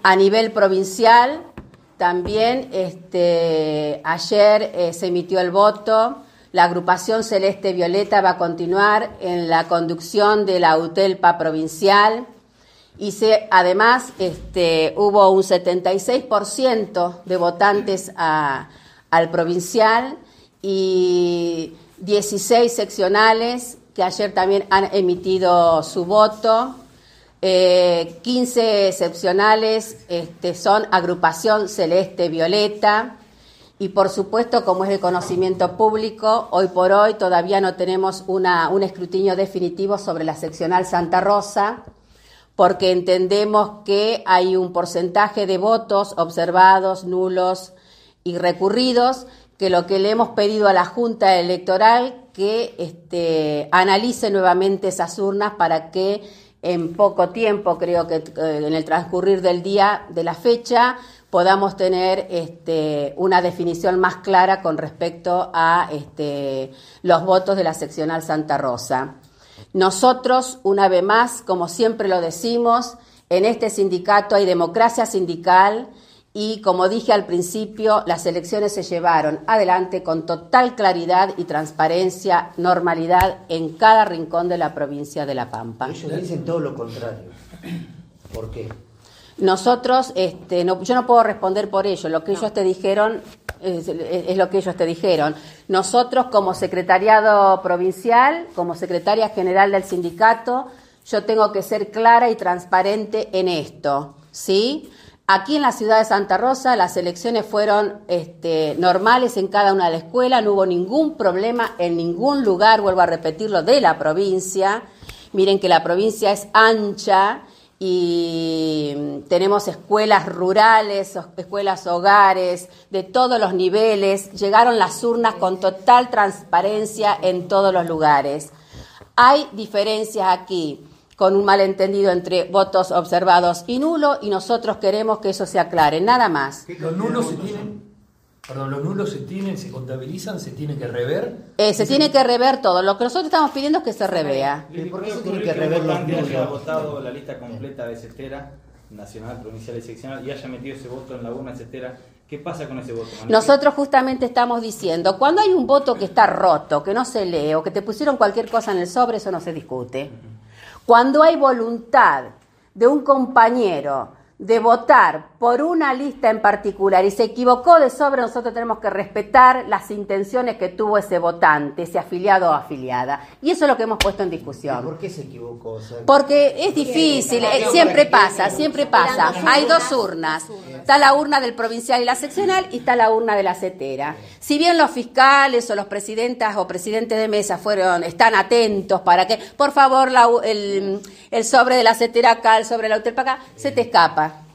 A nivel provincial, también ayer se emitió el voto. La agrupación Celeste Violeta va a continuar en la conducción de la UTELPA provincial. Y además hubo un 76% de votantes al provincial y 16 seccionales que ayer también han emitido su voto. 15 seccionales son agrupación Celeste Violeta. Y por supuesto, como es de conocimiento público, hoy por hoy todavía no tenemos un escrutinio definitivo sobre la seccional Santa Rosa, porque entendemos que hay un porcentaje de votos observados, nulos y recurridos, que lo que le hemos pedido a la Junta Electoral que analice nuevamente esas urnas para que en poco tiempo, creo que en el transcurrir del día de la fecha, podamos tener una definición más clara con respecto a los votos de la seccional Santa Rosa. Nosotros, una vez más, como siempre lo decimos, en este sindicato hay democracia sindical y, como dije al principio, las elecciones se llevaron adelante con total claridad y transparencia, normalidad en cada rincón de la provincia de La Pampa. Ellos dicen todo lo contrario. ¿Por qué? Nosotros, yo no puedo responder por ellos, lo que ellos te dijeron es lo que ellos te dijeron. Nosotros, como secretariado provincial, como secretaria general del sindicato, yo tengo que ser clara y transparente en esto, ¿sí? Aquí en la ciudad de Santa Rosa las elecciones fueron normales en cada una de las escuelas, no hubo ningún problema en ningún lugar, vuelvo a repetirlo, de la provincia. Miren que la provincia es ancha y tenemos escuelas rurales, escuelas hogares, de todos los niveles. Llegaron las urnas con total transparencia en todos los lugares. Hay diferencias aquí, con un malentendido entre votos observados y nulos, y nosotros queremos que eso se aclare, nada más. Los nulos se tienen, se contabilizan, se tienen que rever. Se tiene que rever todo. Lo que nosotros estamos pidiendo es que se revea. ¿Y por qué se tiene que rever los nulos? Haya votado la lista completa de Cestera, nacional, provincial y seccional, y haya metido ese voto en la urna de Cestera. ¿Qué pasa con ese voto, Manuel? Nosotros justamente estamos diciendo, cuando hay un voto que está roto, que no se lee, o que te pusieron cualquier cosa en el sobre, eso no se discute. Cuando hay voluntad de un compañero de votar por una lista en particular y se equivocó de sobre, nosotros tenemos que respetar las intenciones que tuvo ese votante, ese afiliado o afiliada. Y eso es lo que hemos puesto en discusión. ¿Por qué se equivocó? Porque es difícil, siempre pasa. Hay dos urnas. Está la urna del provincial y la seccional y está la urna de la cetera. Si bien los fiscales o los presidentas o presidentes de mesa están atentos para que, por favor, el sobre de la cetera acá, el sobre de la UTELPA acá, se te escapa.